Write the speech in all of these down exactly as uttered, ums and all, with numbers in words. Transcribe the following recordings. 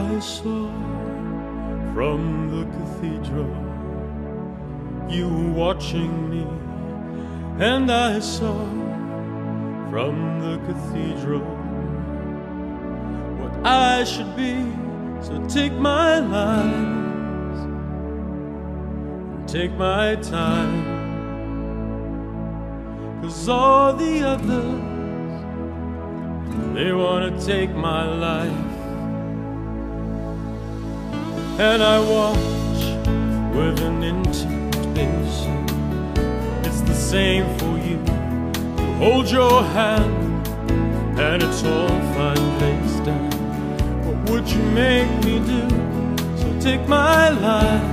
I saw from the cathedral, you were watching me, and I saw from the cathedral what I should be. So take my lies and take my time, 'cause all the others, they wanna take my life. And I watch with an intent patient. It's the same for you. You hold your hand and it's all fine placed down. What would you make me do? So take my life,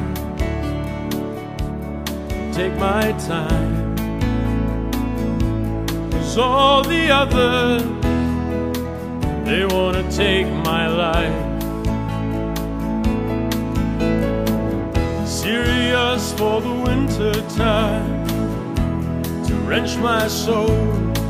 take my time, 'cause all the others, they wanna take my life. Serious for the winter time, to wrench my soul.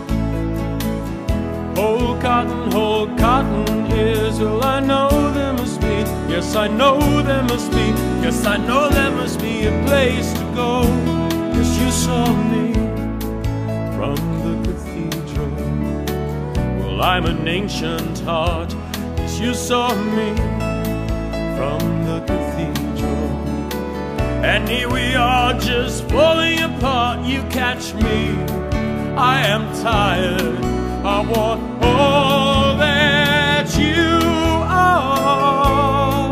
Whole cotton, whole cotton is all I know there must be. Yes, I know there must be. Yes, I know there must be a place to go. 'Cause you saw me from the cathedral. Well, I'm an ancient heart. 'Cause you saw me from the cathedral. And here we are just falling apart. You catch me, I am tired. I want all that you are.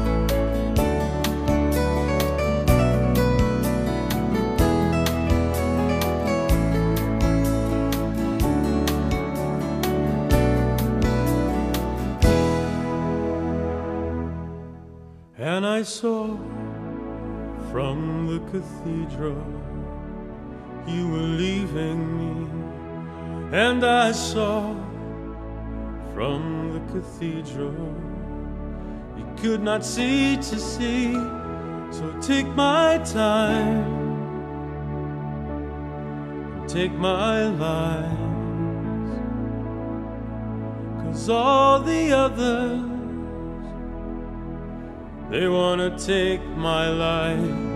And I saw from the cathedral, you were leaving me. And I saw from the cathedral, you could not see to see. So take my time, take my lies, 'cause all the others, they wanna take my life.